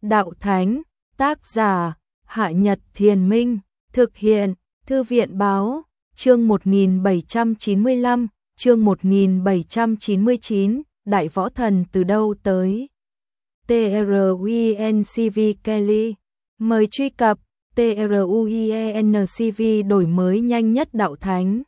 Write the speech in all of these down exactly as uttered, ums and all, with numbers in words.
đạo thánh, tác giả, Hạ Nhật Thiền Minh, thực hiện, Thư viện Báo, chương một nghìn bảy trăm chín mươi lăm, chương một nghìn bảy trăm chín mươi chín, Đại Võ Thần từ đâu tới? truencv Kelly, mời truy cập, truencv đổi mới nhanh nhất đạo thánh.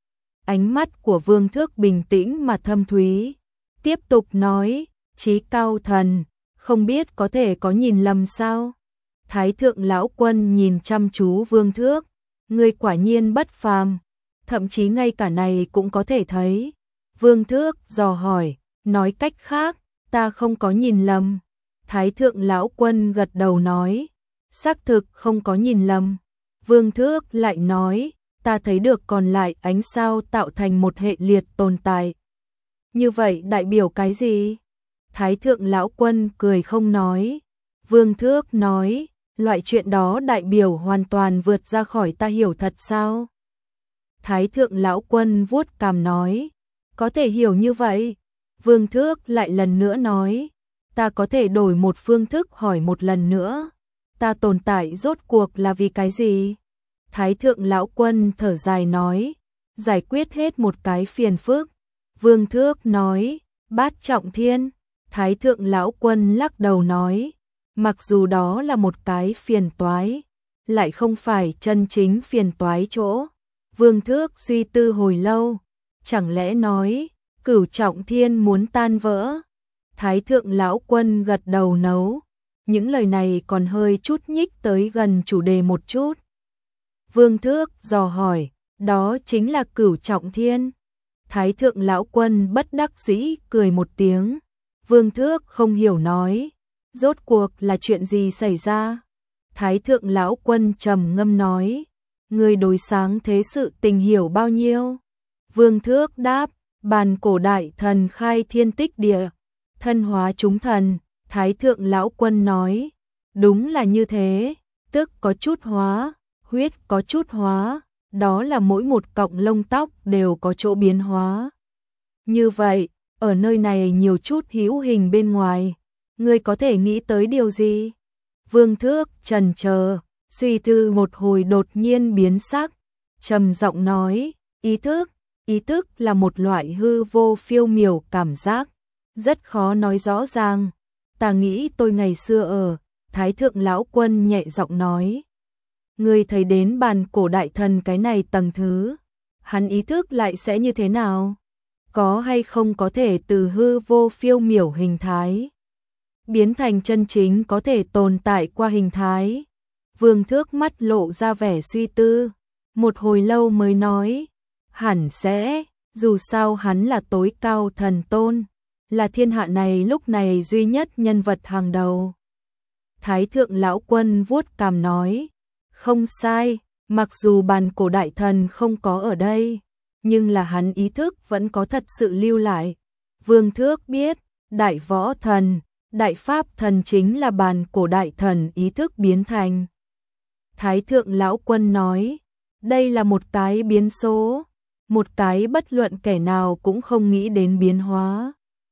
Ánh mắt của Vương Thước bình tĩnh mà thâm thúy, tiếp tục nói, chí cao thần, không biết có thể có nhìn lầm sao? Thái thượng lão quân nhìn chăm chú Vương Thước, người quả nhiên bất phàm, thậm chí ngay cả này cũng có thể thấy. Vương Thước dò hỏi, nói cách khác, ta không có nhìn lầm. Thái thượng lão quân gật đầu nói, xác thực không có nhìn lầm. Vương Thước lại nói, ta thấy được còn lại ánh sao tạo thành một hệ liệt tồn tại. Như vậy đại biểu cái gì? Thái thượng lão quân cười không nói. Vương Thước nói, loại chuyện đó đại biểu hoàn toàn vượt ra khỏi ta hiểu thật sao? Thái thượng lão quân vuốt cằm nói, có thể hiểu như vậy. Vương Thước lại lần nữa nói, ta có thể đổi một phương thức hỏi một lần nữa. Ta tồn tại rốt cuộc là vì cái gì? Thái thượng lão quân thở dài nói, giải quyết hết một cái phiền phức. Vương Thước nói, bát trọng thiên. Thái thượng lão quân lắc đầu nói, mặc dù đó là một cái phiền toái, lại không phải chân chính phiền toái chỗ. Vương Thước suy tư hồi lâu, chẳng lẽ nói, cửu trọng thiên muốn tan vỡ? Thái thượng lão quân gật đầu nấu, những lời này còn hơi chút nhích tới gần chủ đề một chút. Vương Thước dò hỏi, đó chính là cửu trọng thiên. Thái thượng lão quân bất đắc dĩ cười một tiếng. Vương Thước không hiểu nói, rốt cuộc là chuyện gì xảy ra? Thái thượng lão quân trầm ngâm nói, người đối sáng thế sự tình hiểu bao nhiêu? Vương Thước đáp, bàn cổ đại thần khai thiên tích địa, thân hóa chúng thần. Thái thượng lão quân nói, đúng là như thế, tức có chút hóa, huyết có chút hóa, đó là mỗi một cọng lông tóc đều có chỗ biến hóa. Như vậy, ở nơi này nhiều chút hữu hình bên ngoài, ngươi có thể nghĩ tới điều gì? Vương Thước chần chờ, suy tư một hồi đột nhiên biến sắc, trầm giọng nói, ý thức, ý thức là một loại hư vô phiêu miểu cảm giác, rất khó nói rõ ràng. Ta nghĩ tôi ngày xưa ở, Thái thượng lão quân nhẹ giọng nói, ngươi thấy đến bàn cổ đại thần cái này tầng thứ, hắn ý thức lại sẽ như thế nào? Có hay không có thể từ hư vô phiêu miểu hình thái biến thành chân chính có thể tồn tại qua hình thái? Vương Thước mắt lộ ra vẻ suy tư, một hồi lâu mới nói, hẳn sẽ, dù sao hắn là tối cao thần tôn, là thiên hạ này lúc này duy nhất nhân vật hàng đầu. Thái thượng lão quân vuốt cằm nói, không sai, mặc dù bàn cổ đại thần không có ở đây, nhưng là hắn ý thức vẫn có thật sự lưu lại. Vương Thước biết, đại võ thần, đại pháp thần chính là bàn cổ đại thần ý thức biến thành. Thái thượng lão quân nói, đây là một cái biến số, một cái bất luận kẻ nào cũng không nghĩ đến biến hóa.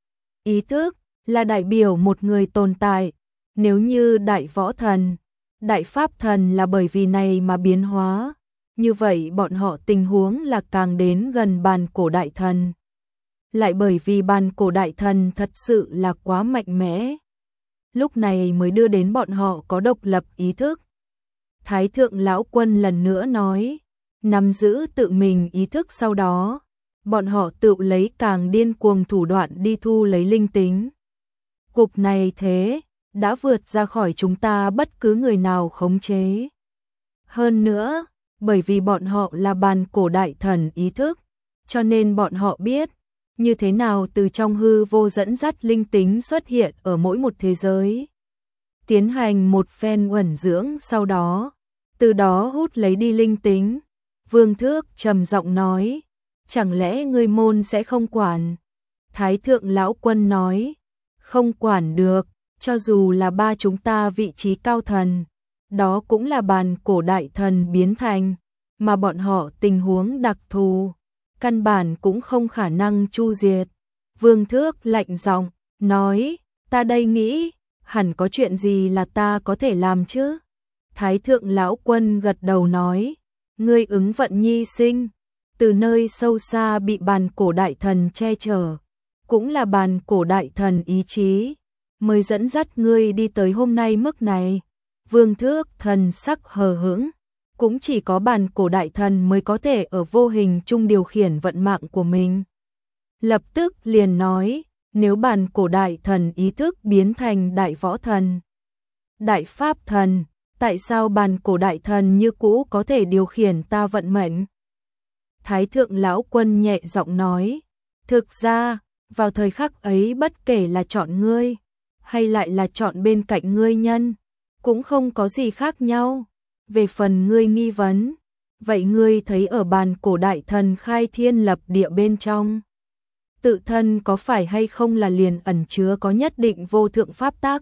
Ý thức là đại biểu một người tồn tại, nếu như đại võ thần, đại pháp thần là bởi vì này mà biến hóa, như vậy bọn họ tình huống là càng đến gần bàn cổ đại thần. Lại bởi vì bàn cổ đại thần thật sự là quá mạnh mẽ, lúc này mới đưa đến bọn họ có độc lập ý thức. Thái thượng lão quân lần nữa nói, nắm giữ tự mình ý thức sau đó, bọn họ tự lấy càng điên cuồng thủ đoạn đi thu lấy linh tính. Cục này thế, đã vượt ra khỏi chúng ta bất cứ người nào khống chế. Hơn nữa, bởi vì bọn họ là bàn cổ đại thần ý thức, cho nên bọn họ biết, như thế nào từ trong hư vô dẫn dắt linh tính xuất hiện ở mỗi một thế giới. Tiến hành một phen uẩn dưỡng sau đó, từ đó hút lấy đi linh tính. Vương Thước trầm giọng nói, chẳng lẽ ngươi môn sẽ không quản? Thái thượng lão quân nói, không quản được, cho dù là ba chúng ta vị trí cao thần, đó cũng là bàn cổ đại thần biến thành, mà bọn họ tình huống đặc thù, căn bản cũng không khả năng chu diệt. Vương Thước lạnh giọng, nói, ta đây nghĩ, hẳn có chuyện gì là ta có thể làm chứ? Thái thượng lão quân gật đầu nói, ngươi ứng vận nhi sinh, từ nơi sâu xa bị bàn cổ đại thần che chở, cũng là bàn cổ đại thần ý chí, mới dẫn dắt ngươi đi tới hôm nay mức này. Vương Thước thần sắc hờ hững, cũng chỉ có bàn cổ đại thần mới có thể ở vô hình chung điều khiển vận mạng của mình. Lập tức liền nói, nếu bàn cổ đại thần ý thức biến thành đại võ thần, đại pháp thần, tại sao bàn cổ đại thần như cũ có thể điều khiển ta vận mệnh? Thái thượng lão quân nhẹ giọng nói, thực ra, vào thời khắc ấy bất kể là chọn ngươi, hay lại là chọn bên cạnh ngươi nhân, cũng không có gì khác nhau. Về phần ngươi nghi vấn, vậy ngươi thấy ở bàn cổ đại thần khai thiên lập địa bên trong, tự thân có phải hay không là liền ẩn chứa có nhất định vô thượng pháp tắc?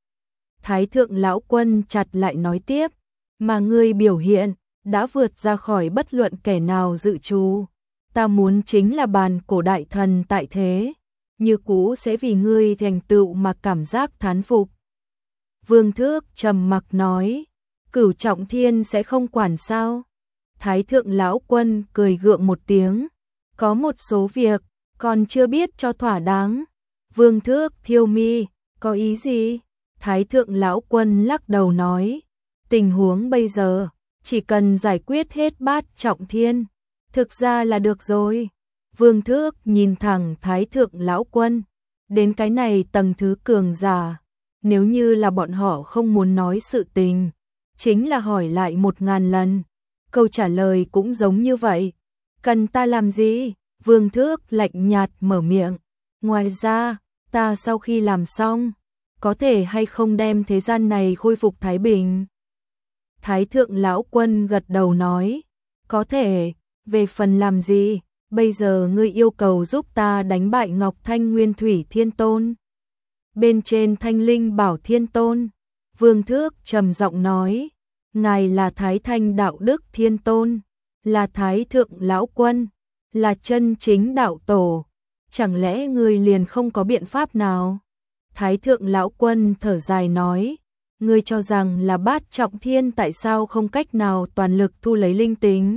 Thái thượng lão quân chặt lại nói tiếp, mà ngươi biểu hiện, đã vượt ra khỏi bất luận kẻ nào dự trù. Ta muốn chính là bàn cổ đại thần tại thế, như cũ sẽ vì ngươi thành tựu mà cảm giác thán phục. Vương Thước trầm mặc nói, Cửu Trọng Thiên sẽ không quản sao? Thái thượng lão quân cười gượng một tiếng, có một số việc, còn chưa biết cho thỏa đáng. Vương Thước thiêu mi, có ý gì? Thái thượng lão quân lắc đầu nói, tình huống bây giờ, chỉ cần giải quyết hết bát trọng thiên, thực ra là được rồi. Vương Thước nhìn thẳng Thái thượng lão quân, đến cái này tầng thứ cường giả, nếu như là bọn họ không muốn nói sự tình, chính là hỏi lại một ngàn lần, câu trả lời cũng giống như vậy. Cần ta làm gì? Vương Thước lạnh nhạt mở miệng, ngoài ra, ta sau khi làm xong, có thể hay không đem thế gian này khôi phục thái bình? Thái thượng lão quân gật đầu nói, có thể. Về phần làm gì, bây giờ ngươi yêu cầu giúp ta đánh bại Ngọc Thanh Nguyên Thủy Thiên Tôn, bên trên Thanh Linh Bảo Thiên Tôn. Vương Thước trầm giọng nói, ngài là Thái Thanh Đạo Đức Thiên Tôn, là Thái thượng lão quân, là chân chính đạo tổ, chẳng lẽ ngươi liền không có biện pháp nào? Thái thượng lão quân thở dài nói, ngươi cho rằng là bát trọng thiên tại sao không cách nào toàn lực thu lấy linh tính?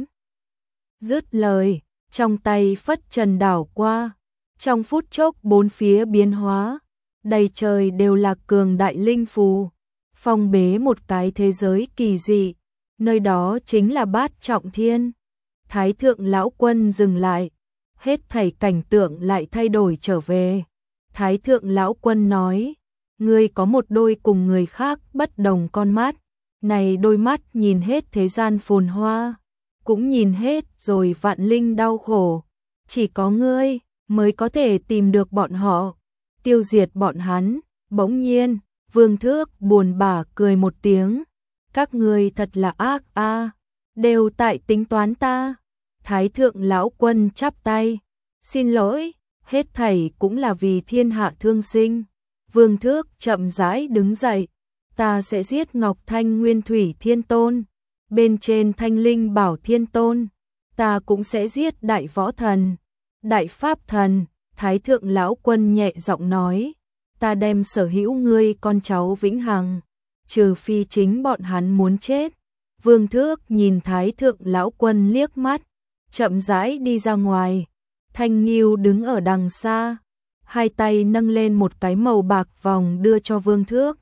Dứt lời, trong tay phất trần đảo qua, trong phút chốc bốn phía biến hóa, đầy trời đều là cường đại linh phù, phong bế một cái thế giới kỳ dị, nơi đó chính là bát trọng thiên. Thái thượng lão quân dừng lại, hết thảy cảnh tượng lại thay đổi trở về. Thái thượng lão quân nói, ngươi có một đôi cùng người khác bất đồng con mắt, này đôi mắt nhìn hết thế gian phồn hoa, cũng nhìn hết rồi vạn linh đau khổ, chỉ có ngươi mới có thể tìm được bọn họ, tiêu diệt bọn hắn. Bỗng nhiên, Vương Thước buồn bã cười một tiếng, các ngươi thật là ác a, đều tại tính toán ta. Thái thượng lão quân chắp tay, xin lỗi, hết thảy cũng là vì thiên hạ thương sinh. Vương Thước chậm rãi đứng dậy, ta sẽ giết Ngọc Thanh Nguyên Thủy Thiên Tôn, bên trên Thanh Linh Bảo Thiên Tôn, ta cũng sẽ giết đại võ thần, đại pháp thần. Thái thượng lão quân nhẹ giọng nói, ta đem sở hữu ngươi con cháu vĩnh hằng, trừ phi chính bọn hắn muốn chết. Vương Thước nhìn Thái thượng lão quân liếc mắt, chậm rãi đi ra ngoài. Thanh Nghiêu đứng ở đằng xa, hai tay nâng lên một cái màu bạc vòng đưa cho Vương Thước.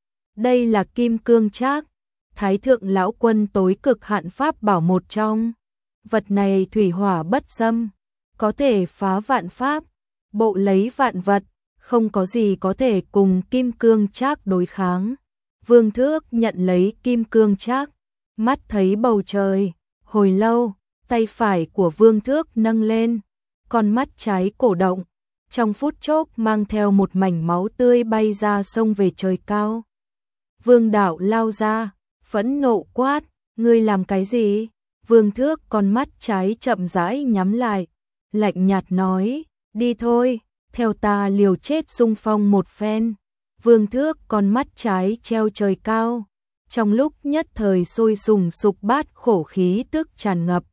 Đây là kim cương trác, Thái thượng lão quân tối cực hạn pháp bảo một trong. Vật này thủy hỏa bất xâm, có thể phá vạn pháp, bộ lấy vạn vật, không có gì có thể cùng kim cương trác đối kháng. Vương Thước nhận lấy kim cương trác, mắt thấy bầu trời, hồi lâu, tay phải của Vương Thước nâng lên, con mắt trái cổ động, trong phút chốc mang theo một mảnh máu tươi bay ra sông về trời cao. Vương đạo lao ra, phẫn nộ quát, ngươi làm cái gì? Vương Thước con mắt trái chậm rãi nhắm lại, lạnh nhạt nói, đi thôi, theo ta liều chết xung phong một phen. Vương Thước con mắt trái treo trời cao, trong lúc nhất thời sôi sùng sục bát khổ khí tức tràn ngập,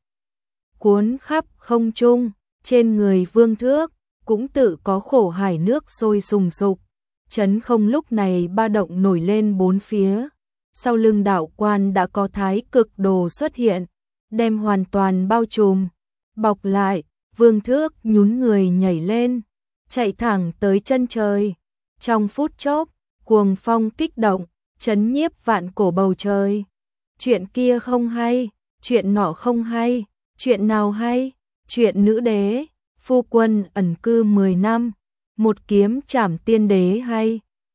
cuốn khắp không trung. Trên người Vương Thước cũng tự có khổ hải nước sôi sùng sục, Chấn không lúc này ba động nổi lên bốn phía. Sau lưng đạo quan đã có thái cực đồ xuất hiện, đem hoàn toàn bao trùm, bọc lại. Vương Thước nhún người nhảy lên, chạy thẳng tới chân trời. Trong phút chốc, cuồng phong kích động, chấn nhiếp vạn cổ bầu trời. Chuyện kia không hay, chuyện nọ không hay, chuyện nào hay? Chuyện nữ đế, phu quân ẩn cư mười năm, một kiếm trảm tiên đế hay.